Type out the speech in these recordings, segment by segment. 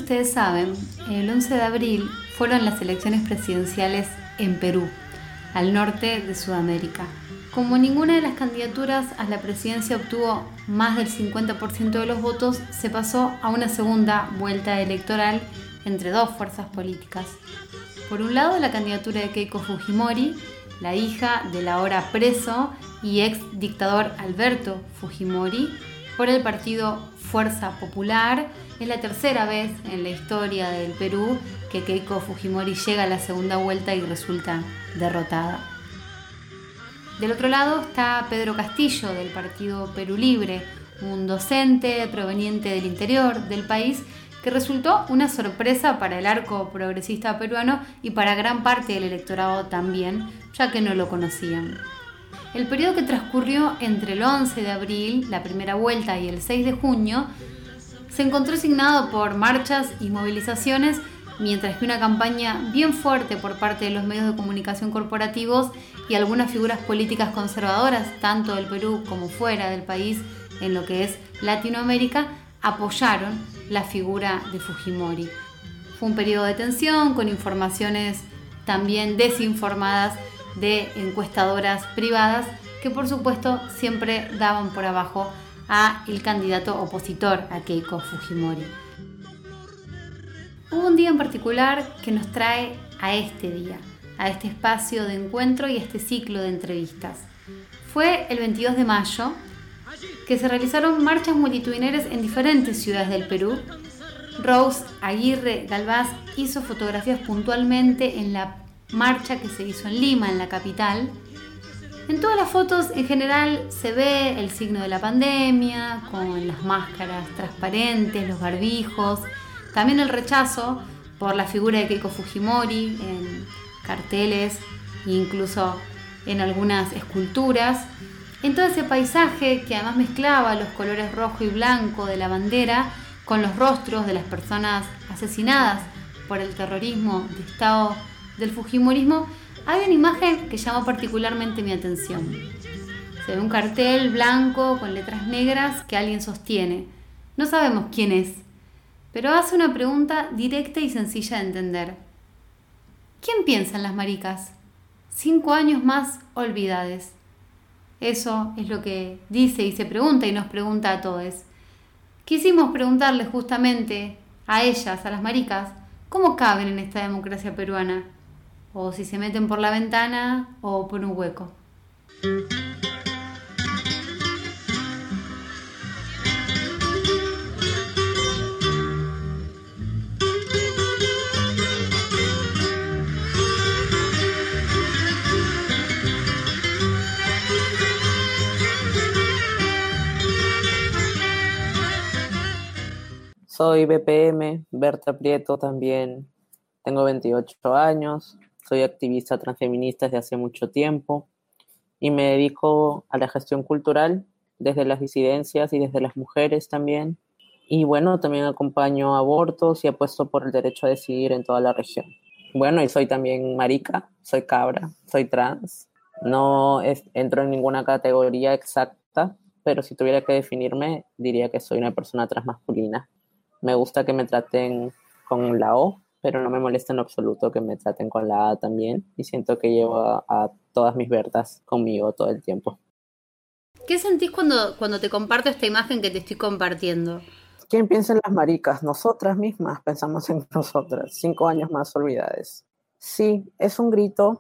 ustedes saben, el 11 de abril fueron las elecciones presidenciales en Perú, al norte de Sudamérica. Como ninguna de las candidaturas a la presidencia obtuvo más del 50% de los votos, se pasó a una segunda vuelta electoral entre dos fuerzas políticas. Por un lado, la candidatura de Keiko Fujimori, la hija del ahora preso y ex dictador Alberto Fujimori, por el partido Fuerza Popular. Es la tercera vez en la historia del Perú que Keiko Fujimori llega a la segunda vuelta y resulta derrotada. Del otro lado está Pedro Castillo, del partido Perú Libre, un docente proveniente del interior del país que resultó una sorpresa para el arco progresista peruano y para gran parte del electorado también, ya que no lo conocían. El periodo que transcurrió entre el 11 de abril, la primera vuelta, y el 6 de junio, se encontró signado por marchas y movilizaciones, mientras que una campaña bien fuerte por parte de los medios de comunicación corporativos y algunas figuras políticas conservadoras, tanto del Perú como fuera del país, en lo que es Latinoamérica, apoyaron la figura de Fujimori. Fue un periodo de tensión con informaciones también desinformadas de encuestadoras privadas que por supuesto siempre daban por abajo a el candidato opositor a Keiko Fujimori. Hubo un día en particular que nos trae a este día, a este espacio de encuentro y a este ciclo de entrevistas. Fue el 22 de mayo que se realizaron marchas multitudinarias en diferentes ciudades del Perú. Rose Aguirre Galvás hizo fotografías puntualmente en la marcha que se hizo en Lima, en la capital. En todas las fotos en general se ve el signo de la pandemia, con las máscaras transparentes, los barbijos, también el rechazo por la figura de Keiko Fujimori en carteles e incluso en algunas esculturas. En todo ese paisaje que además mezclaba los colores rojo y blanco de la bandera con los rostros de las personas asesinadas por el terrorismo de Estado del Fujimorismo, hay una imagen que llamó particularmente mi atención. Se ve un cartel blanco con letras negras que alguien sostiene. No sabemos quién es, pero hace una pregunta directa y sencilla de entender. ¿Quién piensa en las maricas? 5 años más olvidades. Eso es lo que dice y se pregunta y nos pregunta a todos. Quisimos preguntarle justamente a ellas, a las maricas, cómo caben en esta democracia peruana, o si se meten por la ventana o por un hueco. Soy BPM, Berta Prieto también, tengo 28 años, soy activista transfeminista desde hace mucho tiempo y me dedico a la gestión cultural desde las disidencias y desde las mujeres también. Y bueno, también acompaño abortos y apuesto por el derecho a decidir en toda la región. Bueno, y soy también marica, soy cabra, soy trans. No entro en ninguna categoría exacta, pero si tuviera que definirme, diría que soy una persona transmasculina. Me gusta que me traten con la O, pero no me molesta en absoluto que me traten con la A también. Y siento que llevo a todas mis verdades conmigo todo el tiempo. ¿Qué sentís cuando te comparto esta imagen que te estoy compartiendo? ¿Quién piensa en las maricas? Nosotras mismas pensamos en nosotras. 5 años más olvidades. Sí, es un grito,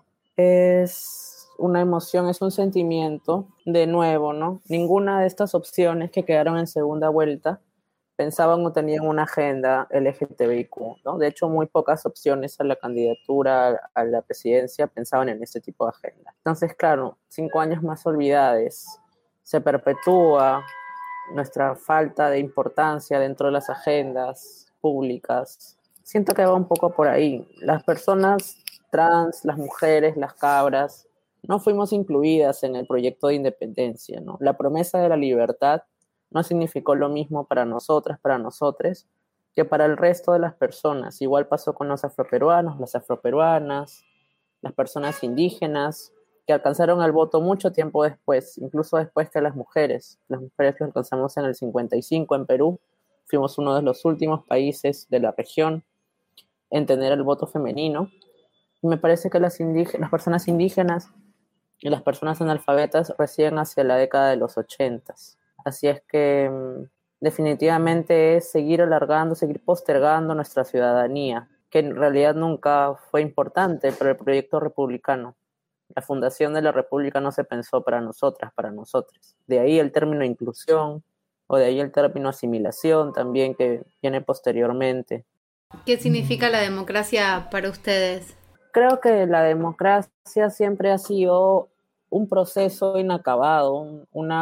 es una emoción, es un sentimiento. De nuevo, ¿no? Ninguna de estas opciones que quedaron en segunda vuelta pensaban o tenían una agenda LGTBIQ, ¿no? De hecho, muy pocas opciones a la candidatura a la presidencia pensaban en ese tipo de agenda. Entonces, claro, 5 años más olvidades, se perpetúa nuestra falta de importancia dentro de las agendas públicas. Siento que va un poco por ahí. Las personas trans, las mujeres, las cabras, no fuimos incluidas en el proyecto de independencia, ¿no? La promesa de la libertad no significó lo mismo para nosotras, para nosotres, que para el resto de las personas. Igual pasó con los afroperuanos, las afroperuanas, las personas indígenas, que alcanzaron el voto mucho tiempo después, incluso después que las mujeres que alcanzamos en el 55 en Perú, Fuimos uno de los últimos países de la región en tener el voto femenino. Y me parece que las personas indígenas y las personas analfabetas recién hacia la década de los 80. Así es que definitivamente es seguir alargando, seguir postergando nuestra ciudadanía, que en realidad nunca fue importante para el proyecto republicano. La fundación de la República no se pensó para nosotras, para nosotros. De ahí el término inclusión, o de ahí el término asimilación también, que viene posteriormente. ¿Qué significa la democracia para ustedes? Creo que la democracia siempre ha sido un proceso inacabado,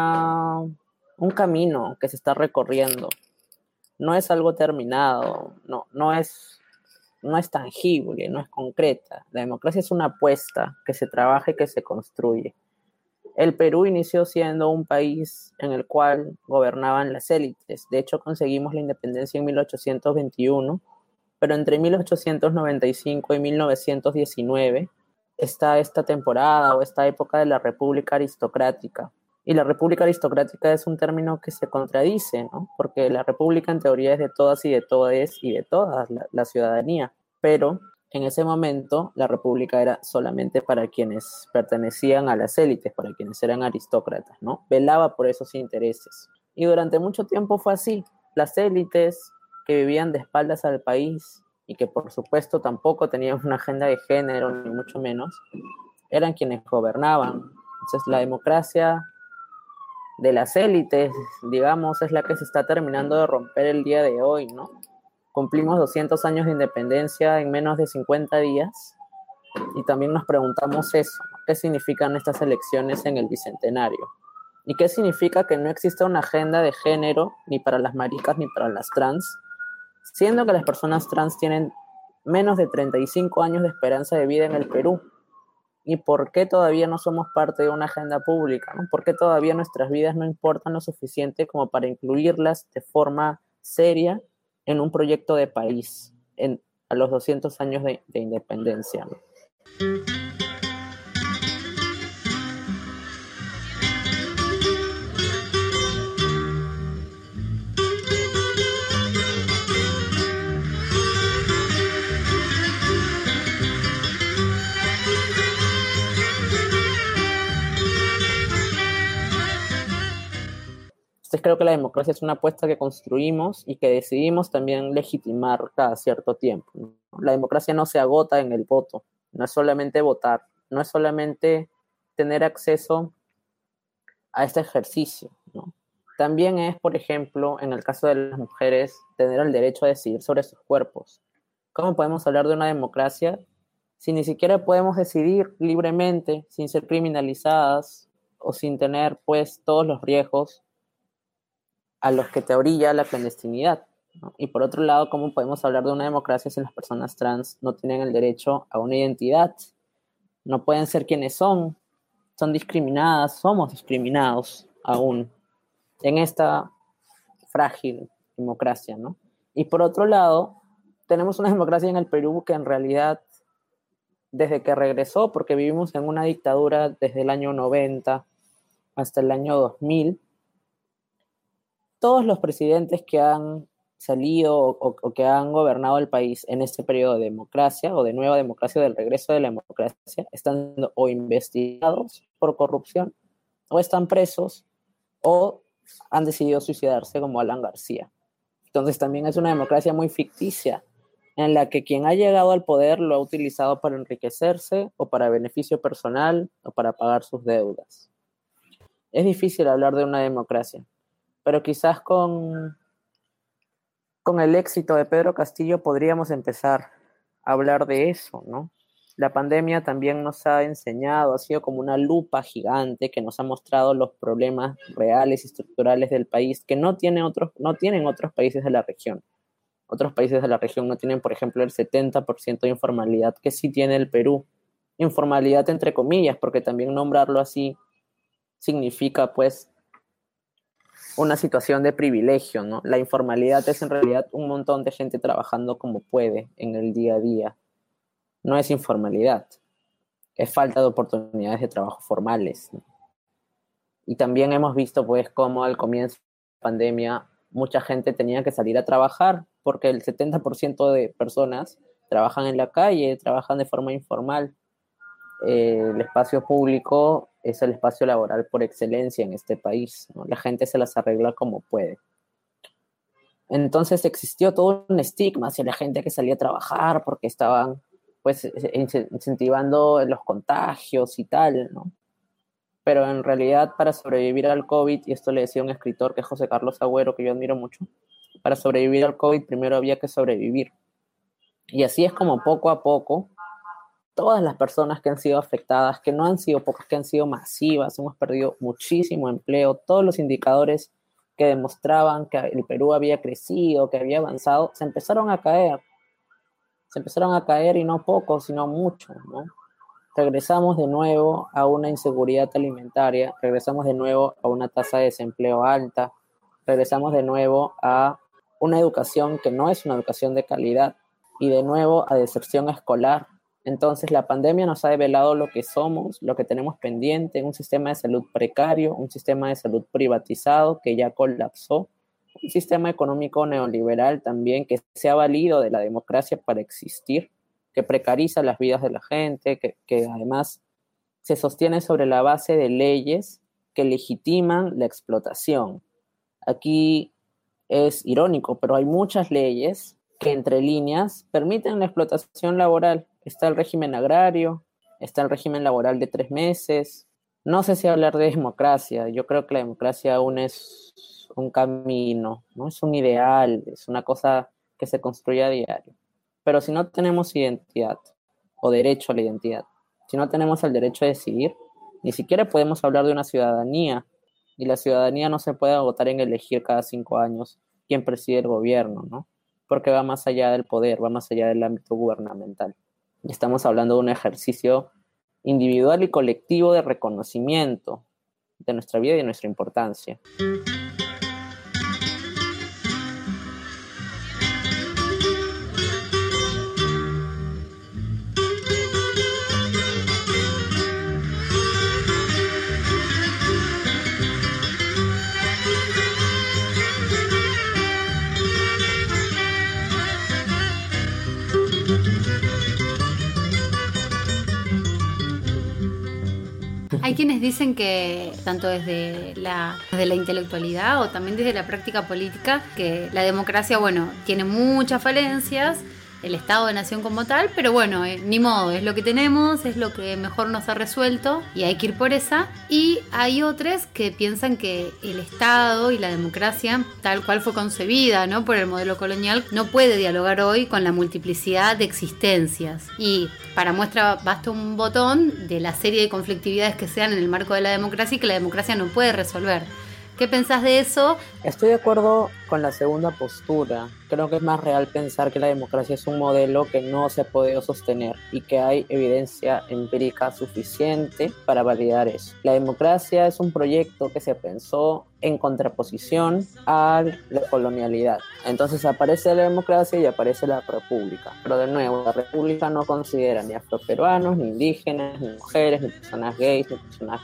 un camino que se está recorriendo. No es algo terminado, no es tangible, no es concreta. La democracia es una apuesta que se trabaja y que se construye. El Perú inició siendo un país en el cual gobernaban las élites. De hecho, conseguimos la independencia en 1821, pero entre 1895 y 1919 está esta temporada o esta época de la República Aristocrática. Y la República Aristocrática es un término que se contradice, ¿no? Porque la República en teoría es de todas y de todes y de toda la ciudadanía, pero en ese momento la República era solamente para quienes pertenecían a las élites, para quienes eran aristócratas, ¿no? Velaba por esos intereses. Y durante mucho tiempo fue así. Las élites que vivían de espaldas al país y que por supuesto tampoco tenían una agenda de género, ni mucho menos, eran quienes gobernaban. Entonces la democracia de las élites, digamos, es la que se está terminando de romper el día de hoy, ¿no? Cumplimos 200 años de independencia en menos de 50 días y también nos preguntamos eso, ¿no? ¿Qué significan estas elecciones en el Bicentenario? ¿Y qué significa que no exista una agenda de género ni para las maricas ni para las trans, siendo que las personas trans tienen menos de 35 años de esperanza de vida en el Perú? ¿Y por qué todavía no somos parte de una agenda pública, ¿no? ¿Por qué todavía nuestras vidas no importan lo suficiente como para incluirlas de forma seria en un proyecto de país a los 200 años de independencia, ¿no? Entonces creo que la democracia es una apuesta que construimos y que decidimos también legitimar cada cierto tiempo, ¿no? La democracia no se agota en el voto, no es solamente votar, no es solamente tener acceso a este ejercicio, ¿no? También es, por ejemplo, en el caso de las mujeres, tener el derecho a decidir sobre sus cuerpos. ¿Cómo podemos hablar de una democracia si ni siquiera podemos decidir libremente, sin ser criminalizadas o sin tener, pues, todos los riesgos a los que te orilla la clandestinidad, ¿no? Y por otro lado, ¿cómo podemos hablar de una democracia si las personas trans no tienen el derecho a una identidad? No pueden ser quienes son discriminadas, somos discriminados aún en esta frágil democracia, ¿no? Y por otro lado, tenemos una democracia en el Perú que en realidad, desde que regresó, porque vivimos en una dictadura desde el año 90 hasta el año 2000, todos los presidentes que han salido o que han gobernado el país en este periodo de democracia o de nueva democracia, del regreso de la democracia, están o investigados por corrupción o están presos o han decidido suicidarse, como Alan García. Entonces también es una democracia muy ficticia en la que quien ha llegado al poder lo ha utilizado para enriquecerse o para beneficio personal o para pagar sus deudas. Es difícil hablar de una democracia, pero quizás con el éxito de Pedro Castillo podríamos empezar a hablar de eso, ¿no? La pandemia también nos ha enseñado, ha sido como una lupa gigante que nos ha mostrado los problemas reales y estructurales del país que no tienen otros países de la región. Otros países de la región no tienen, por ejemplo, el 70% de informalidad que sí tiene el Perú. Informalidad entre comillas, porque también nombrarlo así significa, pues, una situación de privilegio, ¿no? La informalidad es en realidad un montón de gente trabajando como puede en el día a día. No es informalidad, es falta de oportunidades de trabajo formales, ¿no? Y también hemos visto, pues, cómo al comienzo de la pandemia mucha gente tenía que salir a trabajar porque el 70% de personas trabajan en la calle, trabajan de forma informal. El espacio público es el espacio laboral por excelencia en este país, ¿no? La gente se las arregla como puede. Entonces existió todo un estigma hacia la gente que salía a trabajar porque estaban pues incentivando los contagios y tal, ¿no? Pero en realidad para sobrevivir al COVID, y esto le decía un escritor que es José Carlos Agüero, que yo admiro mucho, para sobrevivir al COVID primero había que sobrevivir. Y así es como poco a poco todas las personas que han sido afectadas, que no han sido pocas, que han sido masivas, hemos perdido muchísimo empleo, todos los indicadores que demostraban que el Perú había crecido, que había avanzado, se empezaron a caer y no poco, sino mucho, ¿no? Regresamos de nuevo a una inseguridad alimentaria, regresamos de nuevo a una tasa de desempleo alta, regresamos de nuevo a una educación que no es una educación de calidad y de nuevo a deserción escolar. Entonces la pandemia nos ha develado lo que somos, lo que tenemos pendiente, un sistema de salud precario, un sistema de salud privatizado que ya colapsó, un sistema económico neoliberal también que se ha valido de la democracia para existir, que precariza las vidas de la gente, que además se sostiene sobre la base de leyes que legitiman la explotación. Aquí es irónico, pero hay muchas leyes que entre líneas permiten la explotación laboral. Está el régimen agrario, está el régimen laboral de 3 meses. No sé si hablar de democracia. Yo creo que la democracia aún es un camino, ¿no? Es un ideal, es una cosa que se construye a diario. Pero si no tenemos identidad o derecho a la identidad, si no tenemos el derecho a decidir, ni siquiera podemos hablar de una ciudadanía. Y la ciudadanía no se puede agotar en elegir cada 5 años quién preside el gobierno, ¿no? Porque va más allá del poder, va más allá del ámbito gubernamental. Estamos hablando de un ejercicio individual y colectivo de reconocimiento de nuestra vida y de nuestra importancia. Hay quienes dicen que, tanto desde la intelectualidad o también desde la práctica política, que la democracia, bueno, tiene muchas falencias, el Estado de Nación como tal, pero bueno, ni modo, es lo que tenemos, es lo que mejor nos ha resuelto y hay que ir por esa. Y hay otros que piensan que el Estado y la democracia, tal cual fue concebida, ¿no?, por el modelo colonial, no puede dialogar hoy con la multiplicidad de existencias. Y para muestra basta un botón de la serie de conflictividades que se dan en el marco de la democracia y que la democracia no puede resolver. ¿Qué pensás de eso? Estoy de acuerdo con la segunda postura. Creo que es más real pensar que la democracia es un modelo que no se ha podido sostener y que hay evidencia empírica suficiente para validar eso. La democracia es un proyecto que se pensó en contraposición a la colonialidad. Entonces aparece la democracia y aparece la república. Pero de nuevo, la república no considera ni afroperuanos, ni indígenas, ni mujeres, ni personas gays, ni personas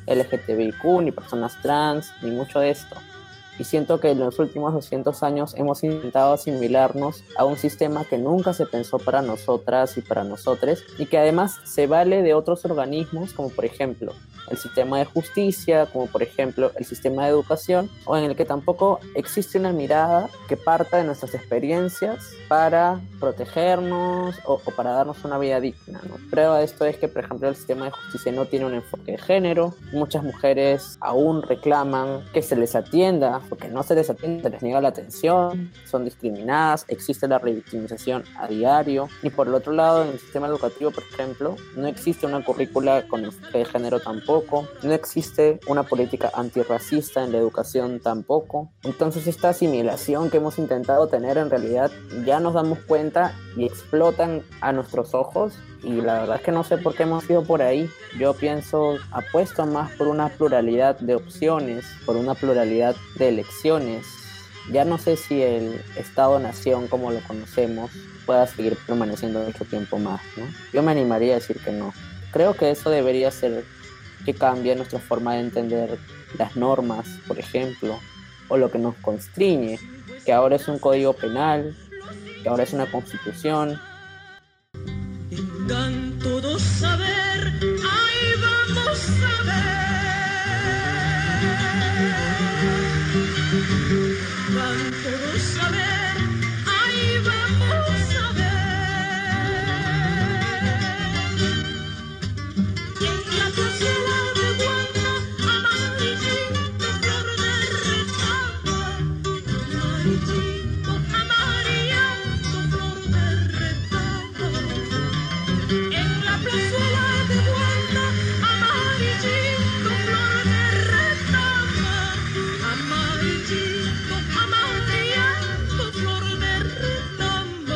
LGTBIQ, ni personas trans, ni mucho de esto. Y siento que en los últimos 200 años hemos intentado asimilarnos a un sistema que nunca se pensó para nosotras y para nosotres, y que además se vale de otros organismos, como por ejemplo el sistema de justicia, como por ejemplo el sistema de educación, o en el que tampoco existe una mirada que parta de nuestras experiencias para protegernos o para darnos una vida digna, ¿no? Prueba de esto es que, por ejemplo, el sistema de justicia no tiene un enfoque de género. Muchas mujeres aún reclaman que se les atienda, porque no se les atiende, se les niega la atención, son discriminadas, existe la revictimización a diario. Y por el otro lado, en el sistema educativo, por ejemplo, no existe una currícula con enfoque de género tampoco, no existe una política antirracista en la educación tampoco. Entonces esta asimilación que hemos intentado tener en realidad ya nos damos cuenta y explotan a nuestros ojos, y la verdad es que no sé por qué hemos ido por ahí. Yo apuesto más por una pluralidad de opciones, por una pluralidad de elecciones. Ya no sé si el Estado-Nación como lo conocemos pueda seguir permaneciendo mucho tiempo más, ¿no? Yo me animaría a decir que no. Creo que eso debería ser que cambie nuestra forma de entender las normas, por ejemplo, o lo que nos constriñe, que ahora es un código penal, que ahora es una constitución. Tengan todos saber, ahí vamos a ver. Tengan todos saber, ahí vamos a ver. En la plazuela de Guanta, amarillito, flor de retama, amarillito, amarillento, flor de retama. En la plazuela de Guanta, amarillito, flor de retama, amarillito, amarillento, flor de retama.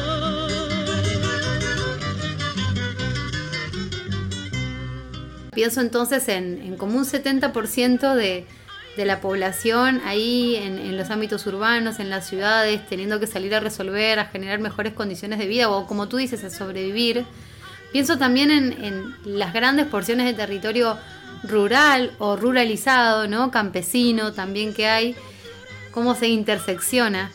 Pienso entonces en como un 70% de la población ahí en los ámbitos urbanos, en las ciudades, teniendo que salir a resolver, a generar mejores condiciones de vida o, como tú dices, a sobrevivir. Pienso también en las grandes porciones de territorio rural o ruralizado, ¿no? Campesino también que hay, cómo se intersecciona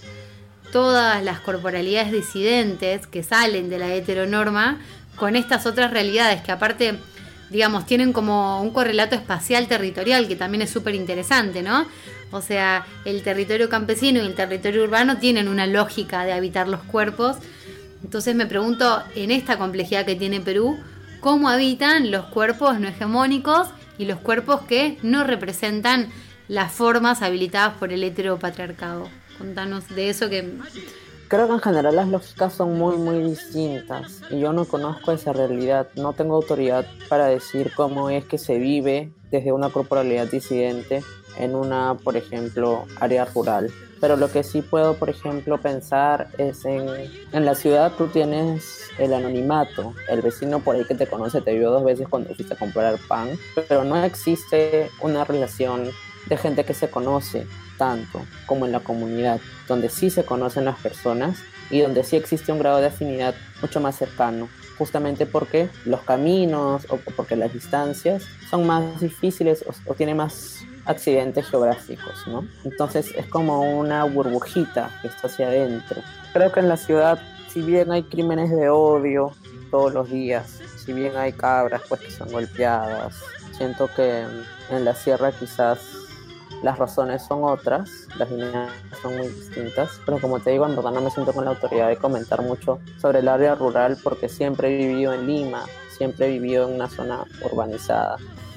todas las corporalidades disidentes que salen de la heteronorma con estas otras realidades que aparte, digamos, tienen como un correlato espacial territorial que también es súper interesante, ¿no? O sea, el territorio campesino y el territorio urbano tienen una lógica de habitar los cuerpos. Entonces me pregunto, en esta complejidad que tiene Perú, ¿cómo habitan los cuerpos no hegemónicos y los cuerpos que no representan las formas habilitadas por el heteropatriarcado? Contanos de eso que... Creo que en general las lógicas son muy, muy distintas y yo no conozco esa realidad, no tengo autoridad para decir cómo es que se vive desde una corporalidad disidente en una, por ejemplo, área rural. Pero lo que sí puedo, por ejemplo, pensar es en la ciudad tú tienes el anonimato, el vecino por ahí que te conoce te vio 2 veces cuando fuiste a comprar pan, pero no existe una relación de gente que se conoce tanto como en la comunidad, donde sí se conocen las personas y donde sí existe un grado de afinidad mucho más cercano, justamente porque los caminos o porque las distancias son más difíciles o tienen más accidentes geográficos, ¿no? Entonces es como una burbujita que está hacia adentro. Creo que en la ciudad, si bien hay crímenes de odio todos los días, si bien hay cabras pues que son golpeadas, siento que en la sierra quizás las razones son otras, las líneas son muy distintas, pero como te digo, en verdad no me siento con la autoridad de comentar mucho sobre el área rural porque siempre he vivido en Lima, siempre he vivido en una zona urbanizada.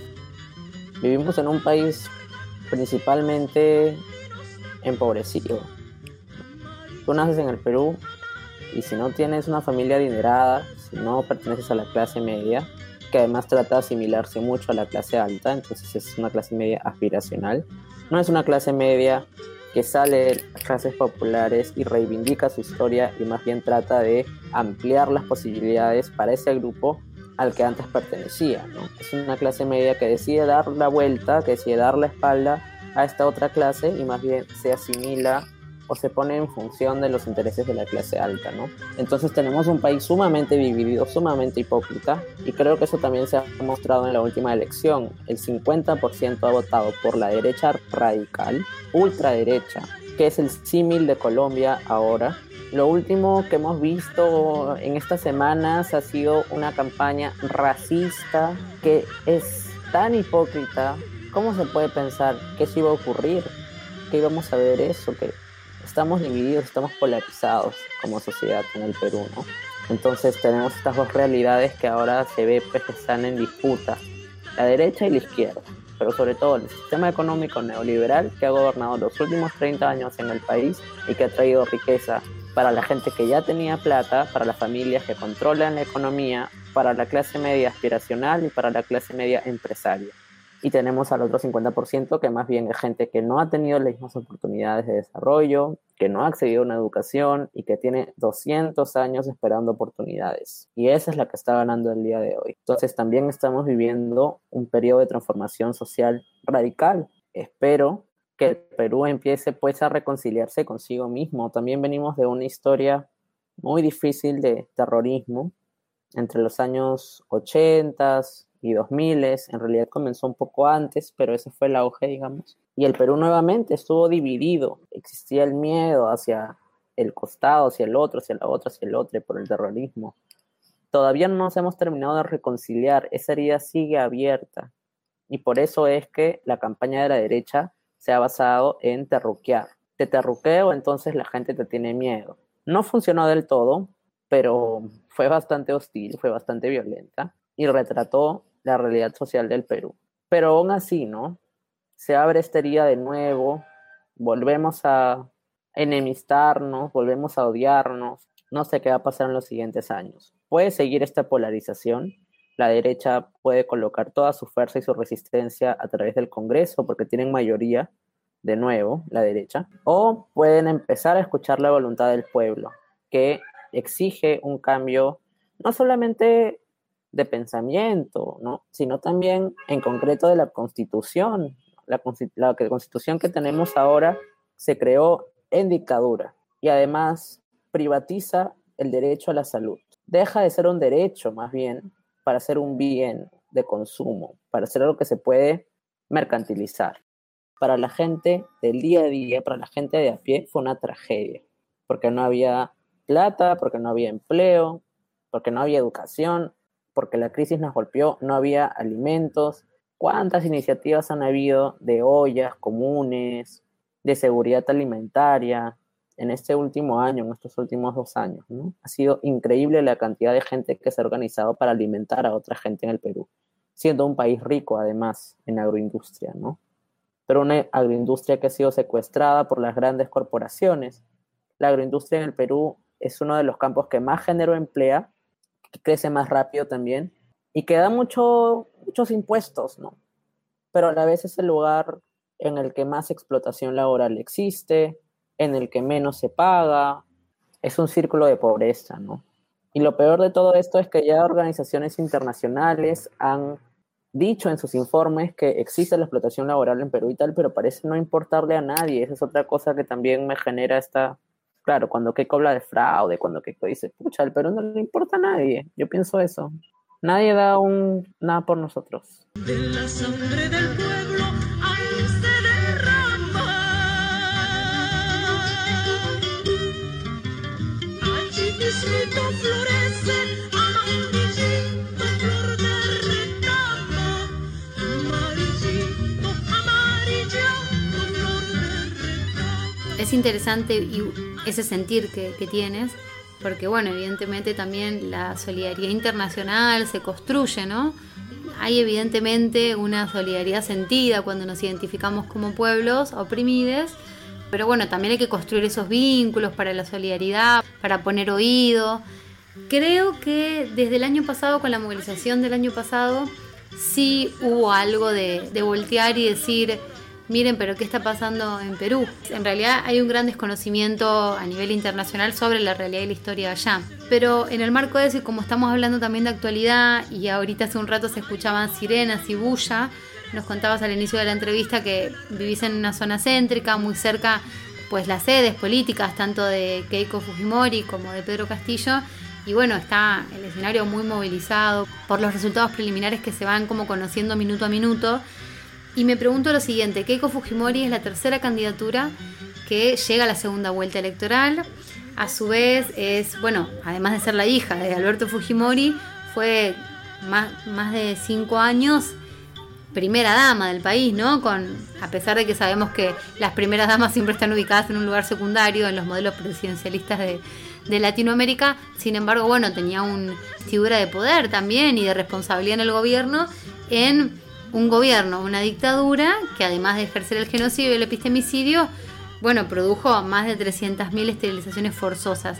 Vivimos en un país principalmente empobrecido. Tú naces en el Perú y si no tienes una familia adinerada, si no perteneces a la clase media, que además trata de asimilarse mucho a la clase alta, entonces es una clase media aspiracional. No es una clase media que sale de las clases populares y reivindica su historia y más bien trata de ampliar las posibilidades para ese grupo al que antes pertenecía, ¿no? Es una clase media que decide dar la vuelta, que decide dar la espalda a esta otra clase y más bien se asimila o se pone en función de los intereses de la clase alta, ¿no? Entonces tenemos un país sumamente dividido, sumamente hipócrita, y creo que eso también se ha mostrado en la última elección. El 50% ha votado por la derecha radical, ultraderecha, que es el símil de Colombia ahora. Lo último que hemos visto en estas semanas ha sido una campaña racista que es tan hipócrita. ¿Cómo se puede pensar que eso iba a ocurrir? Que íbamos a ver eso, que estamos divididos, estamos polarizados como sociedad en el Perú, ¿no? Entonces tenemos estas dos realidades que ahora se ve pues, que están en disputa, la derecha y la izquierda, pero sobre todo el sistema económico neoliberal que ha gobernado los últimos 30 años en el país y que ha traído riqueza para la gente que ya tenía plata, para las familias que controlan la economía, para la clase media aspiracional y para la clase media empresaria. Y tenemos al otro 50% que más bien es gente que no ha tenido las mismas oportunidades de desarrollo, que no ha accedido a una educación y que tiene 200 años esperando oportunidades. Y esa es la que está ganando el día de hoy. Entonces también estamos viviendo un periodo de transformación social radical. Espero que el Perú empiece pues a reconciliarse consigo mismo. También venimos de una historia muy difícil de terrorismo entre los años 80 y 2000, en realidad comenzó un poco antes, pero ese fue el auge, digamos. Y el Perú nuevamente estuvo dividido, existía el miedo hacia el costado, hacia el otro, hacia la otra, hacia el otro, por el terrorismo. Todavía no nos hemos terminado de reconciliar, esa herida sigue abierta, y por eso es que la campaña de la derecha se ha basado en terruquear. Te terruqueo, entonces la gente te tiene miedo. No funcionó del todo, pero fue bastante hostil, fue bastante violenta y retrató la realidad social del Perú. Pero aún así, ¿no? Se abre esta herida de nuevo, volvemos a enemistarnos, volvemos a odiarnos. No sé qué va a pasar en los siguientes años. Puede seguir esta polarización. La derecha puede colocar toda su fuerza y su resistencia a través del Congreso porque tienen mayoría, de nuevo, la derecha. O pueden empezar a escuchar la voluntad del pueblo, que exige un cambio no solamente de pensamiento, ¿no? Sino también en concreto de la Constitución. La Constitución que tenemos ahora se creó en dictadura y además privatiza el derecho a la salud. Deja de ser un derecho, más bien, para ser un bien de consumo, para ser algo que se puede mercantilizar. Para la gente del día a día, para la gente de a pie, fue una tragedia, porque no había plata, porque no había empleo, porque no había educación, porque la crisis nos golpeó, no había alimentos. ¿Cuántas iniciativas han habido de ollas comunes, de seguridad alimentaria en este último año, en estos últimos 2 años, ¿no? Ha sido increíble la cantidad de gente que se ha organizado para alimentar a otra gente en el Perú, siendo un país rico además en agroindustria, ¿no? Pero una agroindustria que ha sido secuestrada por las grandes corporaciones. La agroindustria en el Perú es uno de los campos que más género emplea, que crece más rápido también, y que da muchos impuestos, ¿no? Pero a la vez es el lugar en el que más explotación laboral existe, en el que menos se paga, es un círculo de pobreza, ¿no? Y lo peor de todo esto es que ya organizaciones internacionales han dicho en sus informes que existe la explotación laboral en Perú y tal, pero parece no importarle a nadie. Esa es otra cosa que también me genera claro, cuando Keiko habla de fraude, cuando Keiko dice, pucha, al Perú no le importa a nadie. Yo pienso eso. Nadie da nada por nosotros. De la sangre del pueblo aún se derrama. Allí mismito florece amarillito, flor de retamo. Amarillito, amarillito, flor de retamo. Es interesante ese sentir que tienes, porque bueno, evidentemente también la solidaridad internacional se construye, ¿no? Hay evidentemente una solidaridad sentida cuando nos identificamos como pueblos oprimidos, pero bueno, también hay que construir esos vínculos para la solidaridad, para poner oído. Creo que desde el año pasado, con la movilización del año pasado, sí hubo algo de voltear y decir, miren, pero ¿qué está pasando en Perú? En realidad hay un gran desconocimiento a nivel internacional sobre la realidad y la historia de allá. Pero en el marco de eso, y como estamos hablando también de actualidad, y ahorita hace un rato se escuchaban sirenas y bulla, nos contabas al inicio de la entrevista que vivís en una zona céntrica, muy cerca, pues las sedes políticas, tanto de Keiko Fujimori como de Pedro Castillo, y bueno, está el escenario muy movilizado por los resultados preliminares que se van como conociendo minuto a minuto. Y me pregunto lo siguiente, Keiko Fujimori es la tercera candidatura que llega a la segunda vuelta electoral. A su vez es, bueno, además de ser la hija de Alberto Fujimori, fue más de 5 años primera dama del país, ¿no? A pesar de que sabemos que las primeras damas siempre están ubicadas en un lugar secundario en los modelos presidencialistas de Latinoamérica. Sin embargo, bueno, tenía una figura de poder también y de responsabilidad en el gobierno, en un gobierno, una dictadura que además de ejercer el genocidio y el epistemicidio, bueno, produjo más de 300.000 esterilizaciones forzosas.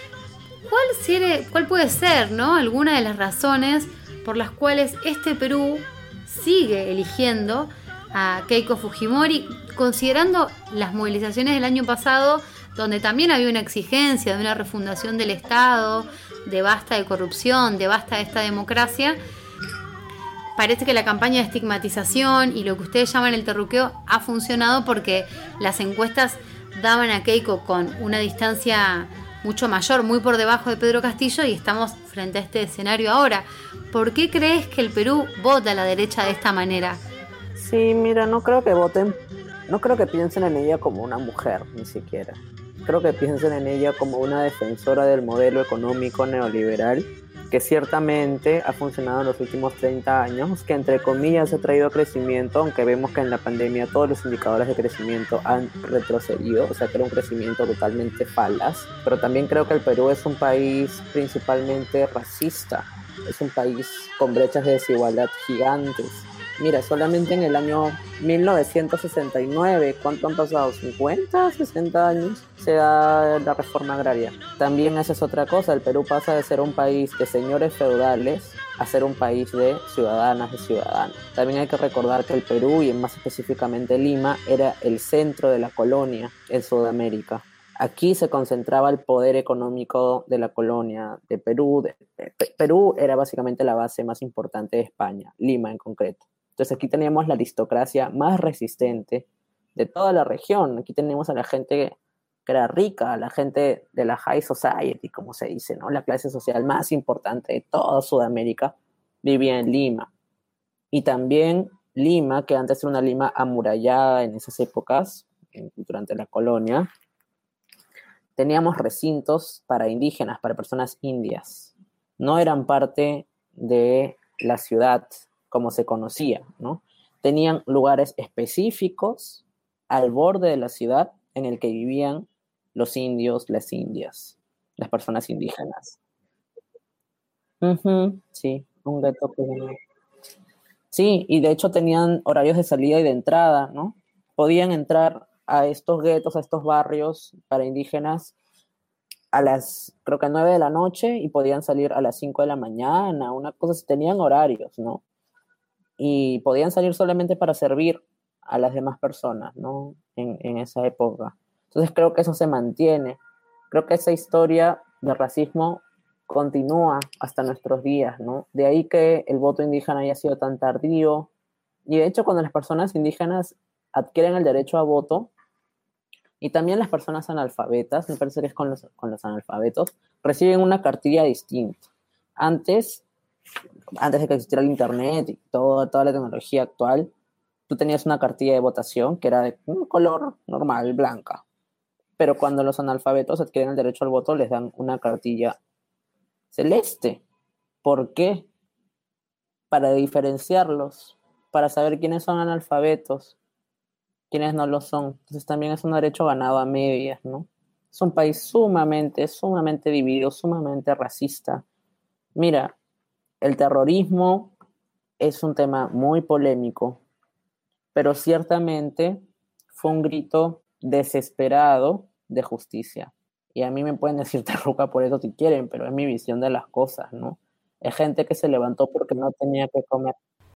¿Cuál puede ser, ¿no? Alguna de las razones por las cuales este Perú sigue eligiendo a Keiko Fujimori, considerando las movilizaciones del año pasado, donde también había una exigencia de una refundación del Estado, de basta de corrupción, de basta de esta democracia? Parece que la campaña de estigmatización y lo que ustedes llaman el terruqueo ha funcionado, porque las encuestas daban a Keiko con una distancia mucho mayor, muy por debajo de Pedro Castillo, y estamos frente a este escenario ahora. ¿Por qué crees que el Perú vota a la derecha de esta manera? Sí, mira, no creo que voten, no creo que piensen en ella como una mujer, ni siquiera. Creo que piensen en ella como una defensora del modelo económico neoliberal que ciertamente ha funcionado en los últimos 30 años, que entre comillas ha traído crecimiento, aunque vemos que en la pandemia todos los indicadores de crecimiento han retrocedido, o sea que era un crecimiento totalmente falaz. Pero también creo que el Perú es un país principalmente racista, es un país con brechas de desigualdad gigantes. Mira, solamente en el año 1969, ¿cuánto han pasado? ¿50, 60 años? Se da la reforma agraria. También esa es otra cosa, el Perú pasa de ser un país de señores feudales a ser un país de ciudadanas y ciudadanos. También hay que recordar que el Perú, y más específicamente Lima, era el centro de la colonia en Sudamérica. Aquí se concentraba el poder económico de la colonia de Perú. Perú era básicamente la base más importante de España, Lima en concreto. Entonces aquí teníamos la aristocracia más resistente de toda la región. Aquí tenemos a la gente que era rica, a la gente de la high society, como se dice, ¿no? La clase social más importante de toda Sudamérica vivía en Lima. Y también Lima, que antes era una Lima amurallada en esas épocas, durante la colonia, teníamos recintos para indígenas, para personas indias. No eran parte de la ciudad como se conocía, ¿no? Tenían lugares específicos al borde de la ciudad en el que vivían los indios, las indias, las personas indígenas. Sí, un gueto pequeño. Sí, y de hecho tenían horarios de salida y de entrada, ¿no? Podían entrar a estos guetos, a estos barrios para indígenas a las, creo que 9 de la noche y podían salir a las 5 de la mañana, una cosa así, tenían horarios, ¿no? Y podían salir solamente para servir a las demás personas, ¿no? En esa época. Entonces creo que eso se mantiene. Creo que esa historia de racismo continúa hasta nuestros días, ¿no? De ahí que el voto indígena haya sido tan tardío. Y de hecho, cuando las personas indígenas adquieren el derecho a voto, y también las personas analfabetas, me parece que es con los analfabetos, reciben una cartilla distinta. Antes de que existiera el internet y toda la tecnología actual, tú tenías una cartilla de votación que era de un color normal, blanca. Pero cuando los analfabetos adquieren el derecho al voto, les dan una cartilla celeste. ¿Por qué? Para diferenciarlos, para saber quiénes son analfabetos, quiénes no lo son. Entonces también es un derecho ganado a medias, ¿no? Es un país sumamente dividido, sumamente racista. Mira, el terrorismo es un tema muy polémico, pero ciertamente fue un grito desesperado de justicia. Y a mí me pueden decir terruca por eso si quieren, pero es mi visión de las cosas, ¿no? Es gente que se levantó porque no tenía que comer.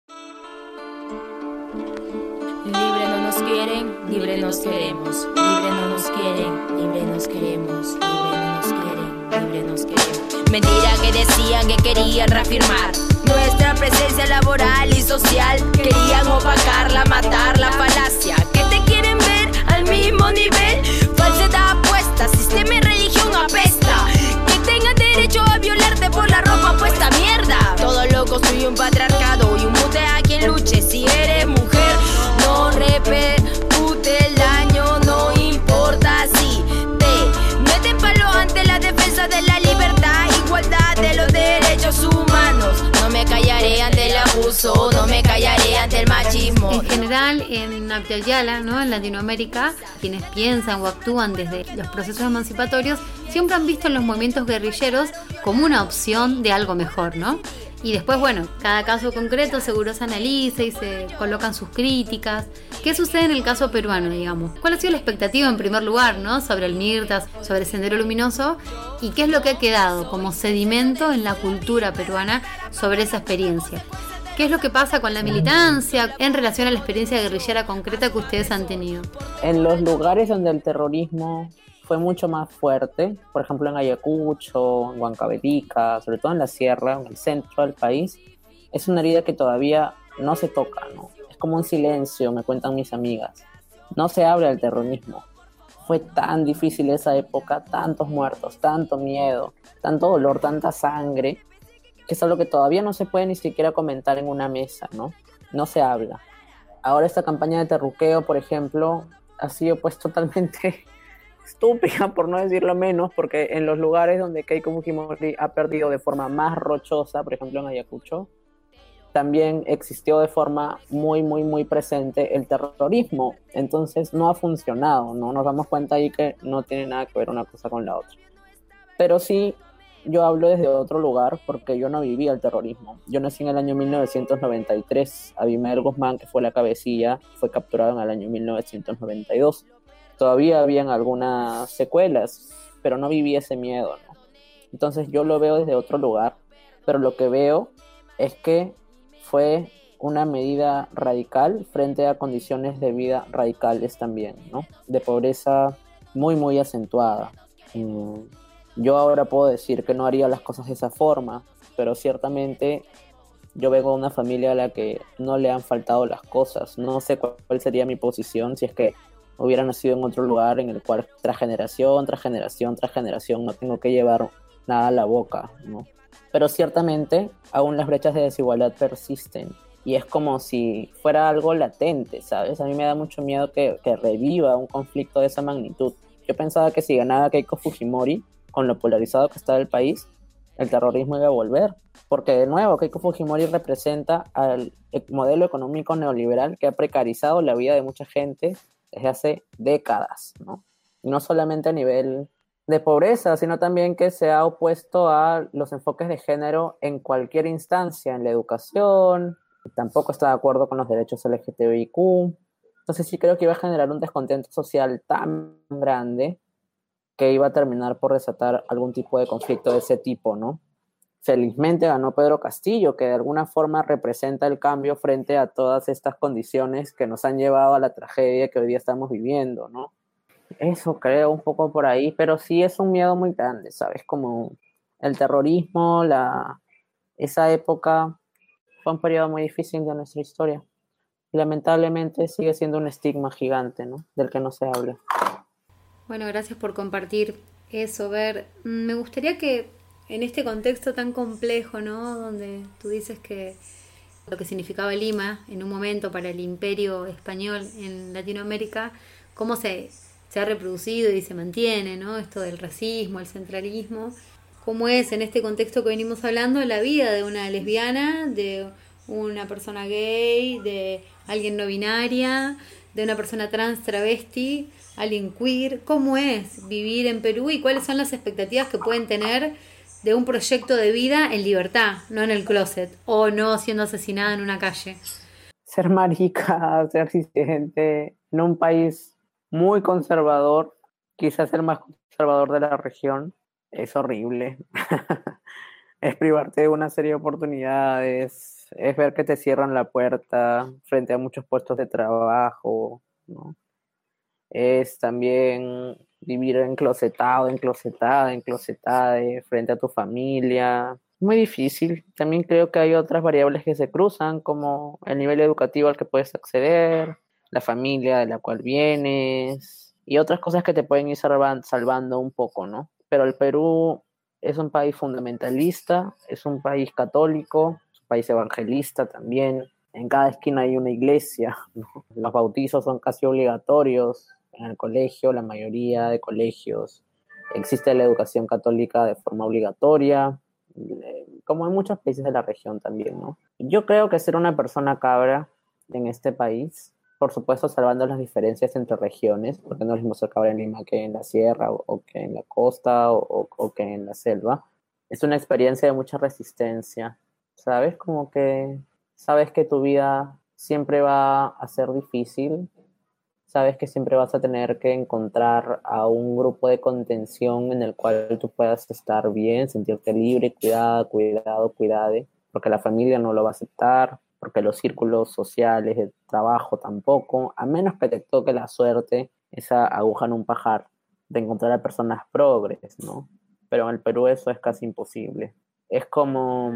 Libre no nos quieren, libre nos queremos. Libre no nos quieren, libre nos queremos. Libre no nos quieren, libre nos queremos. Mentira que decían que querían reafirmar nuestra presencia laboral y social. Querían opacarla, matar la falacia. Que te quieren ver al mismo nivel. Falsedad puesta, sistema y religión apesta. Que tengas derecho a violarte por la ropa puesta, mierda. Todo lo construye un patriarcado y un mute a quien luche. Si eres mujer, no repercute el daño, no importa si te meten palo ante la defensa de la libertad, igualdad de los derechos humanos. No me callaré ante el abuso, no me callaré ante el machismo. En general, en Abya-Yala, ¿no? En Latinoamérica, quienes piensan o actúan desde los procesos emancipatorios siempre han visto en los movimientos guerrilleros como una opción de algo mejor, ¿no? Y después, bueno, cada caso concreto seguro se analiza y se colocan sus críticas. ¿Qué sucede en el caso peruano, digamos? ¿Cuál ha sido la expectativa en primer lugar, ¿no? Sobre el Mirtas, sobre el Sendero Luminoso, y qué es lo que ha quedado como sedimento en la cultura peruana sobre esa experiencia? ¿Qué es lo que pasa con la militancia en relación a la experiencia guerrillera concreta que ustedes han tenido? En los lugares donde el terrorismo fue mucho más fuerte, por ejemplo en Ayacucho, en Huancavelica, sobre todo en la sierra, en el centro del país, es una herida que todavía no se toca, ¿no? Es como un silencio, me cuentan mis amigas. No se habla del terrorismo. Fue tan difícil esa época, tantos muertos, tanto miedo, tanto dolor, tanta sangre, que es algo que todavía no se puede ni siquiera comentar en una mesa, ¿no? No se habla. Ahora esta campaña de terruqueo, por ejemplo, ha sido pues totalmente estúpida, por no decirlo menos, porque en los lugares donde Keiko Fujimori ha perdido de forma más rochosa, por ejemplo en Ayacucho, también existió de forma muy, muy, muy presente el terrorismo. Entonces no ha funcionado, ¿no? Nos damos cuenta ahí que no tiene nada que ver una cosa con la otra. Pero sí, yo hablo desde otro lugar porque yo no viví el terrorismo. Yo nací en el año 1993. Abimael Guzmán, que fue la cabecilla, fue capturado en el año 1992. Todavía habían algunas secuelas, pero no viví ese miedo, ¿no? Entonces yo lo veo desde otro lugar, pero lo que veo es que fue una medida radical frente a condiciones de vida radicales también, ¿no? De pobreza muy, muy acentuada. Yo ahora puedo decir que no haría las cosas de esa forma, pero ciertamente yo vengo de una familia a la que no le han faltado las cosas. No sé cuál sería mi posición si es que hubiera nacido en otro lugar en el cual tras generación, tras generación, tras generación no tengo que llevar nada a la boca, ¿no? Pero ciertamente aún las brechas de desigualdad persisten y es como si fuera algo latente, ¿sabes? A mí me da mucho miedo que reviva un conflicto de esa magnitud. Yo pensaba que si ganaba Keiko Fujimori, con lo polarizado que está el país, el terrorismo iba a volver. Porque de nuevo, Keiko Fujimori representa al modelo económico neoliberal que ha precarizado la vida de mucha gente desde hace décadas, ¿no? Y no solamente a nivel de pobreza, sino también que se ha opuesto a los enfoques de género en cualquier instancia, en la educación, tampoco está de acuerdo con los derechos LGTBIQ. Entonces sí creo que iba a generar un descontento social tan grande que iba a terminar por desatar algún tipo de conflicto de ese tipo, ¿no? Felizmente ganó Pedro Castillo, que de alguna forma representa el cambio frente a todas estas condiciones que nos han llevado a la tragedia que hoy día estamos viviendo, ¿no? Eso creo un poco por ahí, pero sí es un miedo muy grande, ¿sabes? Como el terrorismo, esa época fue un periodo muy difícil de nuestra historia. Y lamentablemente sigue siendo un estigma gigante, ¿no? Del que no se habla. Bueno, gracias por compartir eso, Ver. Me gustaría que en este contexto tan complejo, ¿no? Donde tú dices que lo que significaba Lima en un momento para el imperio español en Latinoamérica, cómo se ha reproducido y se mantiene, ¿no? Esto del racismo, el centralismo. ¿Cómo es en este contexto que venimos hablando la vida de una lesbiana, de una persona gay, de alguien no binaria, de una persona trans, travesti, alguien queer? ¿Cómo es vivir en Perú y cuáles son las expectativas que pueden tener de un proyecto de vida en libertad, no en el closet o no siendo asesinada en una calle? Ser marica, ser disidente en un país muy conservador, quizás el más conservador de la región, es horrible. Es privarte de una serie de oportunidades, es ver que te cierran la puerta frente a muchos puestos de trabajo, ¿no? Es también vivir enclosetado, enclosetada, enclosetada frente a tu familia. Muy difícil. También creo que hay otras variables que se cruzan, como el nivel educativo al que puedes acceder, la familia de la cual vienes y otras cosas que te pueden ir salvando un poco, ¿no? Pero el Perú es un país fundamentalista, es un país católico, es un país evangelista también. En cada esquina hay una iglesia, ¿no? Los bautizos son casi obligatorios en el colegio, la mayoría de colegios. Existe la educación católica de forma obligatoria, como en muchos países de la región también, ¿no? Yo creo que ser una persona cabra en este país, por supuesto salvando las diferencias entre regiones, porque no es lo mismo ser cabra en Lima que en la sierra o que en la costa o que en la selva, es una experiencia de mucha resistencia, ¿sabes? Como que sabes que tu vida siempre va a ser difícil, sabes que siempre vas a tener que encontrar a un grupo de contención en el cual tú puedas estar bien, sentirte libre, cuidade, porque la familia no lo va a aceptar, porque los círculos sociales de trabajo tampoco, a menos que te toque la suerte, esa aguja en un pajar, de encontrar a personas progres, ¿no? Pero en el Perú eso es casi imposible. Es como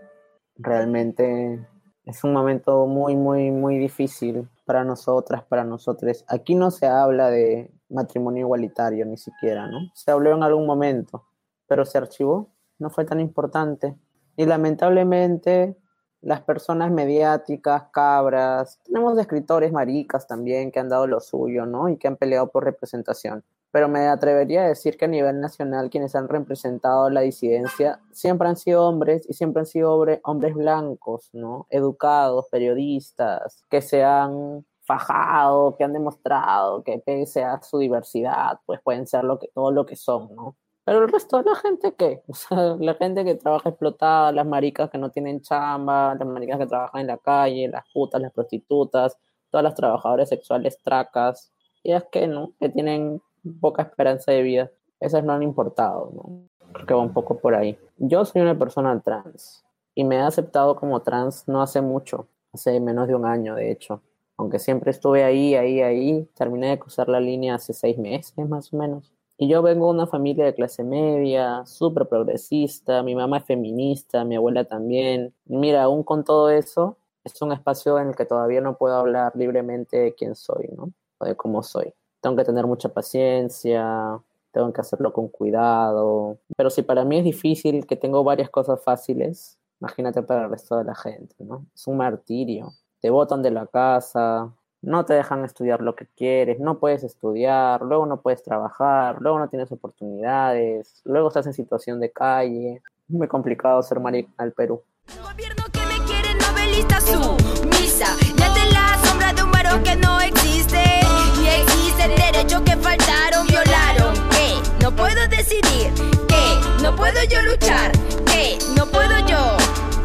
realmente es un momento muy, muy, muy difícil para nosotras, para nosotros. Aquí no se habla de matrimonio igualitario ni siquiera, ¿no? Se habló en algún momento, pero se archivó, no fue tan importante. Y lamentablemente las personas mediáticas, cabras, tenemos escritores maricas también que han dado lo suyo, ¿no? Y que han peleado por representación. Pero me atrevería a decir que a nivel nacional quienes han representado la disidencia siempre han sido hombres y siempre han sido hombres blancos, ¿no? Educados, periodistas, que se han fajado, que han demostrado que pese a su diversidad, pues pueden ser todo lo que son, ¿no? Pero el resto de la gente, ¿qué? O sea, la gente que trabaja explotada, las maricas que no tienen chamba, las maricas que trabajan en la calle, las putas, las prostitutas, todas las trabajadoras sexuales tracas, y es que, ¿no? Que tienen poca esperanza de vida. Esas no han importado, ¿no? Creo que va un poco por ahí. Yo soy una persona trans y me he aceptado como trans no hace mucho, hace menos de un año, de hecho. Aunque siempre estuve ahí, terminé de cruzar la línea hace 6 meses, más o menos. Y yo vengo de una familia de clase media, súper progresista, mi mamá es feminista, mi abuela también. Mira, aún con todo eso, es un espacio en el que todavía no puedo hablar libremente de quién soy, ¿no? O de cómo soy. Tengo que tener mucha paciencia, tengo que hacerlo con cuidado. Pero si para mí es difícil, que tengo varias cosas fáciles, imagínate para el resto de la gente, ¿no? Es un martirio. Te botan de la casa, no te dejan estudiar lo que quieres, no puedes estudiar, luego no puedes trabajar, luego no tienes oportunidades, luego estás en situación de calle. Es muy complicado ser marica en el Perú. Gobierno que me quiere novelista sumisa, ya te la sombra de un varón que no existe. Y existen derechos que faltaron, violaron. ¿Qué? No puedo decidir. ¿Qué? No puedo yo luchar. ¿Qué? No puedo yo.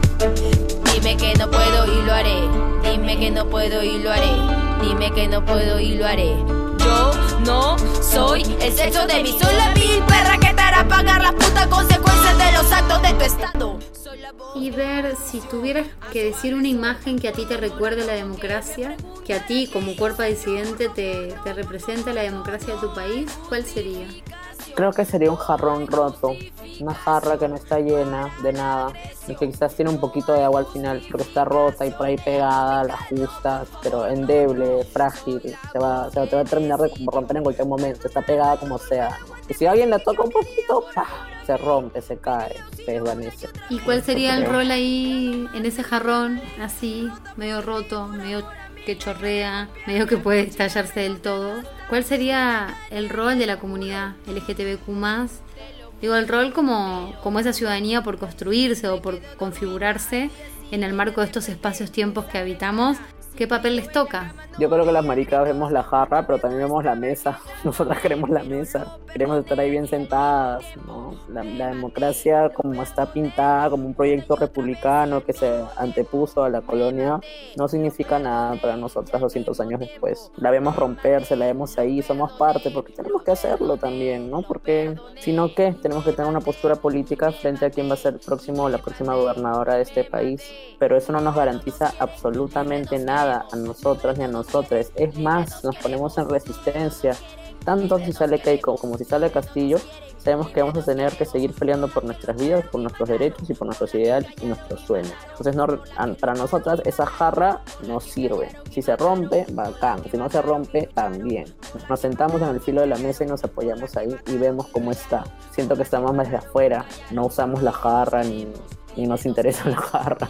Dime que no puedo y lo haré. Dime que no puedo y lo haré. Dime que no puedo y lo haré. Yo no soy el sexo de mi soy la vil perra que te hará pagar las putas consecuencias de los actos de tu estado. Y ver si tuvieras que decir una imagen que a ti te recuerde la democracia, que a ti como cuerpo disidente te representa la democracia de tu país, ¿cuál sería? Creo que sería un jarrón roto, una jarra que no está llena de nada y que quizás tiene un poquito de agua al final, pero está rota y por ahí pegada, la ajustas, pero endeble, frágil, te va a terminar de romper en cualquier momento, está pegada como sea, ¿no? Y si alguien la toca un poquito, ¡pah!, se rompe, se cae, se desvanece. ¿Y cuál sería el rol ahí en ese jarrón, así, medio roto, medio que chorrea, medio que puede estallarse del todo? ¿Cuál sería el rol de la comunidad LGTBQ+? Digo, el rol como esa ciudadanía por construirse o por configurarse en el marco de estos espacios-tiempos que habitamos. ¿Qué papel les toca? Yo creo que las maricas vemos la jarra, pero también vemos la mesa. Nosotras queremos la mesa, queremos estar ahí bien sentadas, ¿no? La democracia, como está pintada como un proyecto republicano que se antepuso a la colonia, no significa nada para nosotras 200 años después. La vemos romperse, la vemos ahí, somos parte, porque tenemos que hacerlo también, ¿no? Porque si no, ¿qué? Tenemos que tener una postura política frente a quién va a ser la próxima gobernadora de este país, pero eso no nos garantiza absolutamente nada a nosotras ni a nosotros. Es más, nos ponemos en resistencia, tanto si sale Keiko como si sale Castillo. Sabemos que vamos a tener que seguir peleando por nuestras vidas, por nuestros derechos y por nuestros ideales y nuestros sueños. Entonces para nosotras esa jarra nos sirve. Si se rompe, bacán. Si no se rompe, también. Nos sentamos en el filo de la mesa y nos apoyamos ahí y vemos cómo está. Siento que estamos más de afuera, no usamos la jarra ni nos interesa la jarra.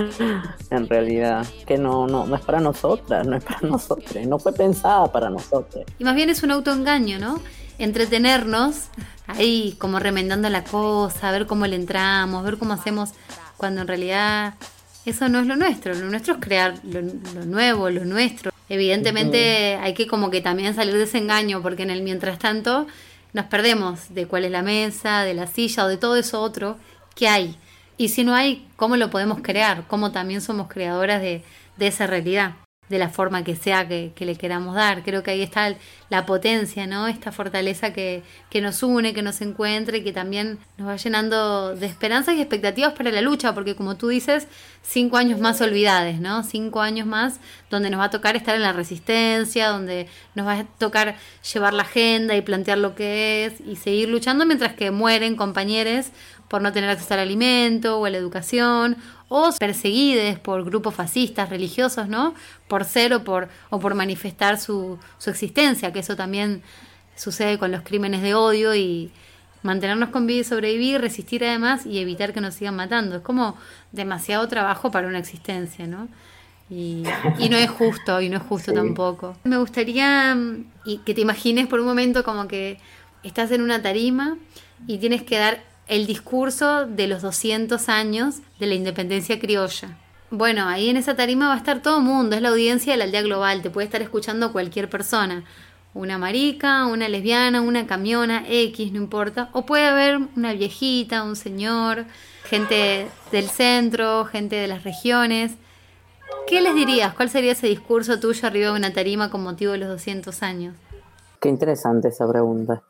En realidad, que no es para nosotras, no es para nosotros, no fue pensada para nosotros. Y más bien es un autoengaño, ¿no? Entretenernos ahí como remendando la cosa, ver cómo le entramos, ver cómo hacemos, cuando en realidad eso no es lo nuestro es crear lo nuevo, lo nuestro. Evidentemente hay que como que también salir de ese engaño, porque en el mientras tanto nos perdemos de cuál es la mesa, de la silla o de todo eso otro que hay. Y si no hay, ¿cómo lo podemos crear? ¿Cómo también somos creadoras de esa realidad? De la forma que sea que le queramos dar. Creo que ahí está la potencia, ¿no? Esta fortaleza que nos une, que nos encuentra y que también nos va llenando de esperanzas y expectativas para la lucha, porque como tú dices, 5 años más olvidades, ¿no? 5 años más donde nos va a tocar estar en la resistencia, donde nos va a tocar llevar la agenda y plantear lo que es y seguir luchando mientras que mueren compañeros por no tener acceso al alimento o a la educación, o perseguidos por grupos fascistas religiosos, ¿no? Por ser o por manifestar su existencia, que eso también sucede con los crímenes de odio y mantenernos con vida y sobrevivir, resistir además y evitar que nos sigan matando. Es como demasiado trabajo para una existencia, ¿no? Y no es justo, y no es justo Sí. tampoco. Me gustaría que te imagines por un momento como que estás en una tarima y tienes que dar el discurso de los 200 años de la independencia criolla. Bueno, ahí en esa tarima va a estar todo el mundo, es la audiencia de la aldea global, te puede estar escuchando cualquier persona. Una marica, una lesbiana, una camiona, X, no importa. O puede haber una viejita, un señor, gente del centro, gente de las regiones. ¿Qué les dirías? ¿Cuál sería ese discurso tuyo arriba de una tarima con motivo de los 200 años? Qué interesante esa pregunta.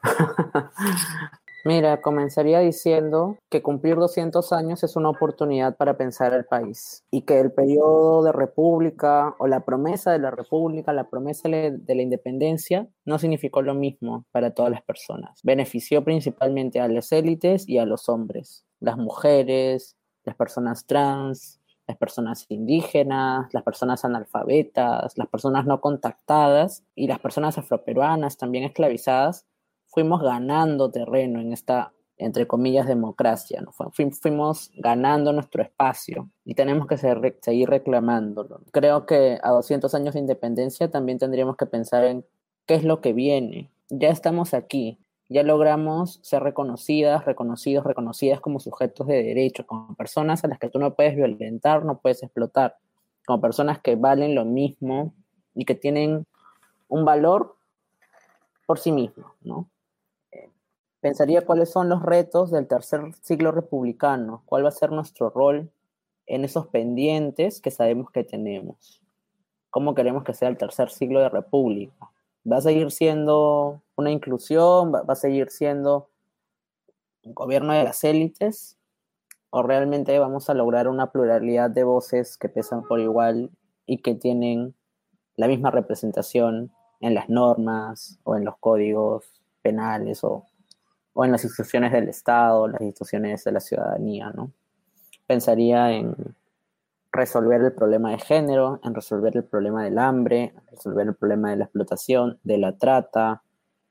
Mira, comenzaría diciendo que cumplir 200 años es una oportunidad para pensar el país y que el periodo de república o la promesa de la república, la promesa de la independencia no significó lo mismo para todas las personas. Benefició principalmente a las élites y a los hombres, las mujeres, las personas trans, las personas indígenas, las personas analfabetas, las personas no contactadas y las personas afroperuanas también esclavizadas. Fuimos ganando terreno en esta, entre comillas, democracia, ¿no? Fuimos ganando nuestro espacio y tenemos que seguir reclamándolo. Creo que a 200 años de independencia también tendríamos que pensar en qué es lo que viene. Ya estamos aquí, ya logramos ser reconocidas como sujetos de derecho, como personas a las que tú no puedes violentar, no puedes explotar, como personas que valen lo mismo y que tienen un valor por sí mismos, ¿no? Pensaría cuáles son los retos del tercer siglo republicano, cuál va a ser nuestro rol en esos pendientes que sabemos que tenemos. ¿Cómo queremos que sea el tercer siglo de república? ¿Va a seguir siendo una inclusión? ¿Va a seguir siendo un gobierno de las élites? ¿O realmente vamos a lograr una pluralidad de voces que pesan por igual y que tienen la misma representación en las normas o en los códigos penales o en las instituciones del Estado, las instituciones de la ciudadanía, ¿no? Pensaría en resolver el problema de género, en resolver el problema del hambre, resolver el problema de la explotación, de la trata,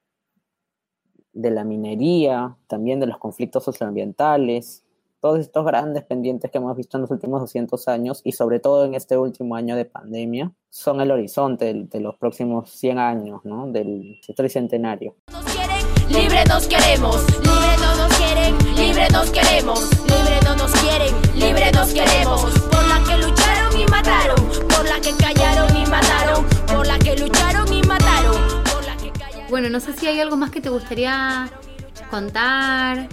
de la minería, también de los conflictos socioambientales, todos estos grandes pendientes que hemos visto en los últimos 200 años y sobre todo en este último año de pandemia, son el horizonte de los próximos 100 años, ¿no? Del tricentenario. Libre nos queremos, libre no nos quieren, libre nos queremos, libre no nos quieren, libre nos queremos. Por la que lucharon y mataron, por la que callaron y mataron, por la que lucharon y mataron, por la que callaron. Bueno, no sé si hay algo más que te gustaría contar,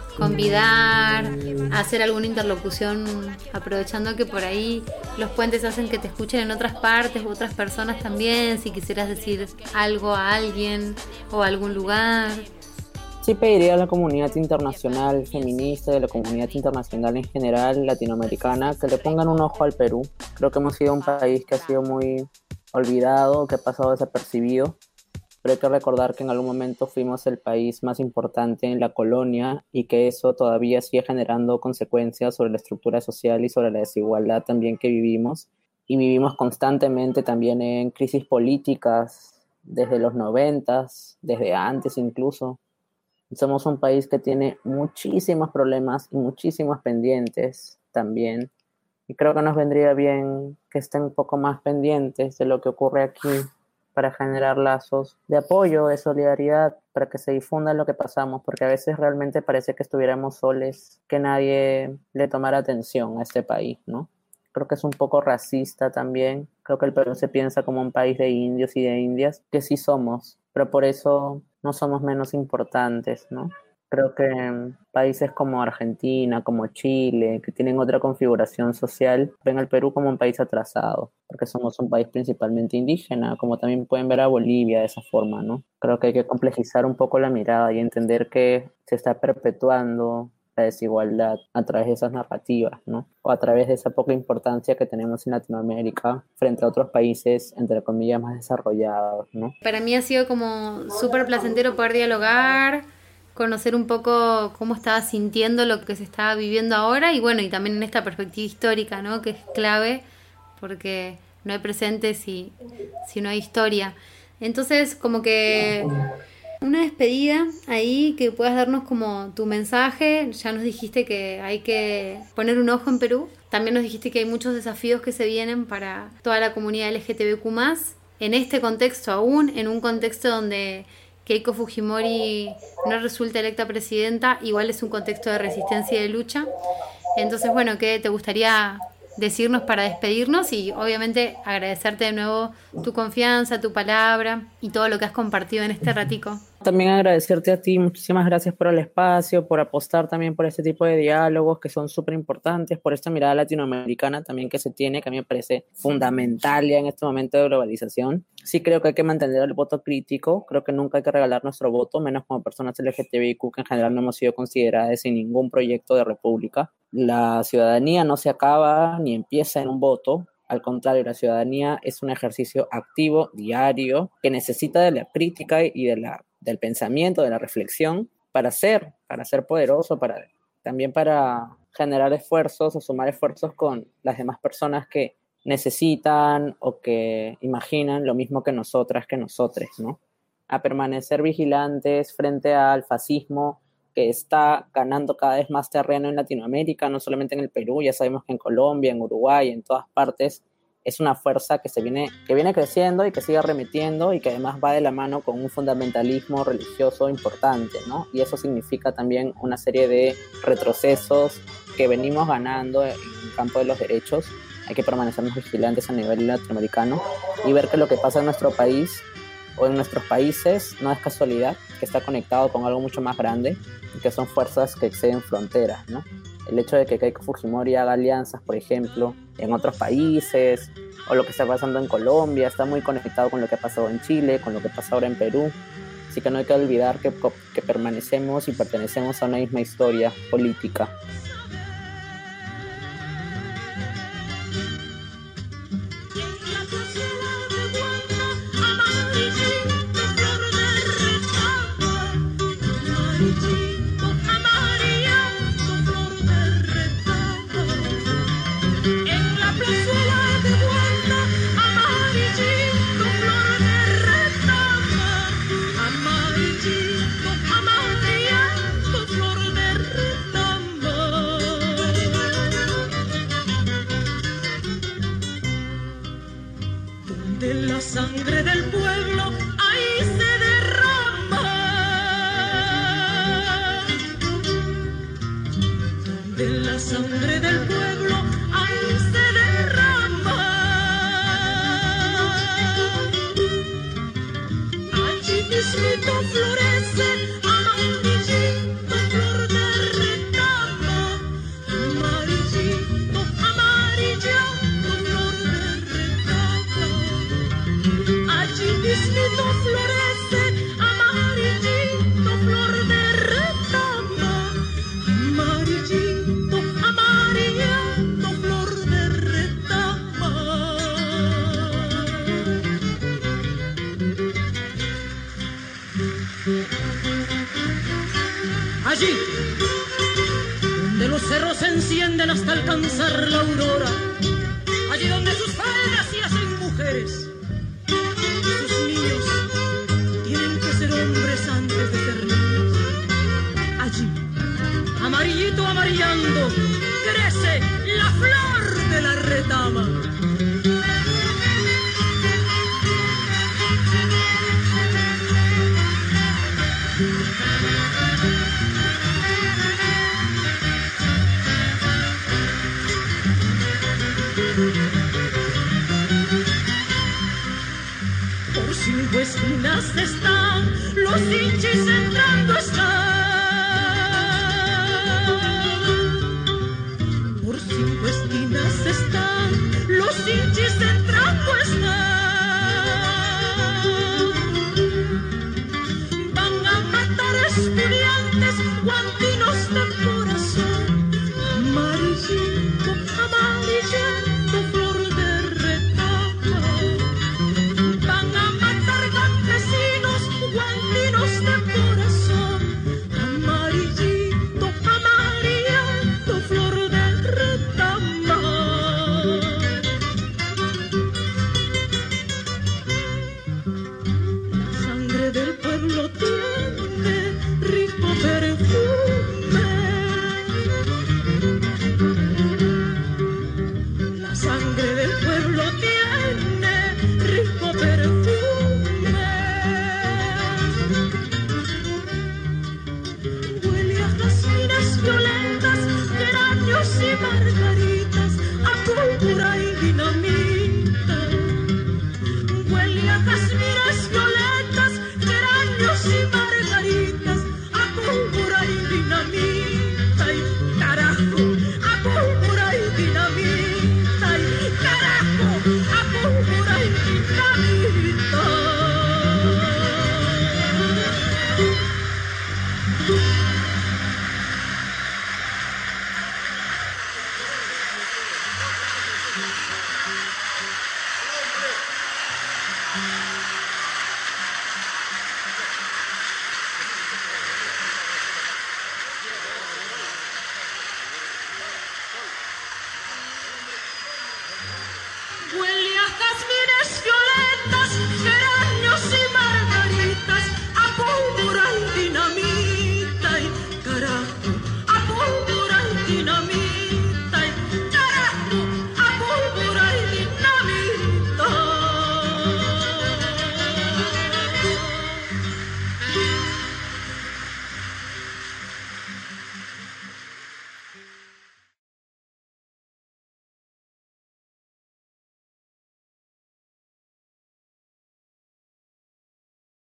convidar, hacer alguna interlocución, aprovechando que por ahí los puentes hacen que te escuchen en otras partes u otras personas también, si quisieras decir algo a alguien o a algún lugar. Sí pediría a la comunidad internacional feminista, de la comunidad internacional en general, latinoamericana, que le pongan un ojo al Perú. Creo que hemos sido un país que ha sido muy olvidado, que ha pasado desapercibido, pero hay que recordar que en algún momento fuimos el país más importante en la colonia y que eso todavía sigue generando consecuencias sobre la estructura social y sobre la desigualdad también que vivimos. Y vivimos constantemente también en crisis políticas desde los 90s, desde antes incluso. Somos un país que tiene muchísimos problemas y muchísimos pendientes también. Y creo que nos vendría bien que estén un poco más pendientes de lo que ocurre aquí para generar lazos de apoyo, de solidaridad, para que se difunda lo que pasamos, porque a veces realmente parece que estuviéramos soles, que nadie le tomara atención a este país, ¿no? Creo que es un poco racista también. Creo que el Perú se piensa como un país de indios y de indias, que sí somos, pero por eso no somos menos importantes, ¿no? Creo que países como Argentina, como Chile, que tienen otra configuración social, ven al Perú como un país atrasado, porque somos un país principalmente indígena, como también pueden ver a Bolivia de esa forma, ¿no? Creo que hay que complejizar un poco la mirada y entender que se está perpetuando la desigualdad a través de esas narrativas, ¿no? O a través de esa poca importancia que tenemos en Latinoamérica frente a otros países, entre comillas, más desarrollados, ¿no? Para mí ha sido como súper placentero poder dialogar, conocer un poco cómo estaba sintiendo lo que se estaba viviendo ahora y bueno, y también en esta perspectiva histórica, ¿no? Que es clave porque no hay presente si no hay historia. Entonces, como que Una despedida ahí, que puedas darnos como tu mensaje. Ya nos dijiste que hay que poner un ojo en Perú. También nos dijiste que hay muchos desafíos que se vienen para toda la comunidad LGTBQ+. En este contexto aún, en un contexto donde Keiko Fujimori no resulta electa presidenta, igual es un contexto de resistencia y de lucha. Entonces, bueno, ¿qué te gustaría decirnos para despedirnos? Y obviamente agradecerte de nuevo tu confianza, tu palabra y todo lo que has compartido en este ratico. También agradecerte a ti, muchísimas gracias por el espacio, por apostar también por este tipo de diálogos que son súper importantes, por esta mirada latinoamericana también que se tiene, que a mí me parece fundamental ya en este momento de globalización. Sí creo que hay que mantener el voto crítico, creo que nunca hay que regalar nuestro voto, menos como personas LGTBIQ que en general no hemos sido consideradas en ningún proyecto de república. La ciudadanía no se acaba ni empieza en un voto. Al contrario, la ciudadanía es un ejercicio activo, diario, que necesita de la crítica y del pensamiento, de la reflexión, para ser poderoso, también para generar esfuerzos o sumar esfuerzos con las demás personas que necesitan o que imaginan lo mismo que nosotras, que nosotres, ¿no? A permanecer vigilantes frente al fascismo que está ganando cada vez más terreno en Latinoamérica, no solamente en el Perú, ya sabemos que en Colombia, en Uruguay, en todas partes, es una fuerza que viene creciendo y que sigue arremetiendo y que además va de la mano con un fundamentalismo religioso importante, ¿no? Y eso significa también una serie de retrocesos que venimos ganando en el campo de los derechos. Hay que permanecernos vigilantes a nivel latinoamericano y ver que lo que pasa en nuestro país o en nuestros países no es casualidad, que está conectado con algo mucho más grande y que son fuerzas que exceden fronteras, ¿no? El hecho de que Keiko Fujimori haga alianzas, por ejemplo, en otros países, o lo que está pasando en Colombia, está muy conectado con lo que ha pasado en Chile, con lo que pasa ahora en Perú. Así que no hay que olvidar que permanecemos y pertenecemos a una misma historia política. De la sangre del pueblo ahí se derrama, de la sangre del pueblo ahí se derrama. Allí mismito florece amarillito flor de retama, amarillito, amarillito flor de retama. Allí mismito florece amarillito flor de retama, amarillito, amarillito flor de retama. Allí, donde los cerros se encienden hasta alcanzar la aurora, allí donde sus faldas se hacen mujeres, sus niños tienen que ser hombres antes de ser niños. Allí, amarillito amarillando, crece la flor de la retama. Por 5 esquinas están los hinchis entrando están. Por 5 esquinas están los hinchis entrando están. Van a matar estudiantes guandinos de corazón. Amarillito, amarillito flor de retama. Van a matar campesinos guandinos de corazón. Amarillito, amarillito flor de retama. ¡A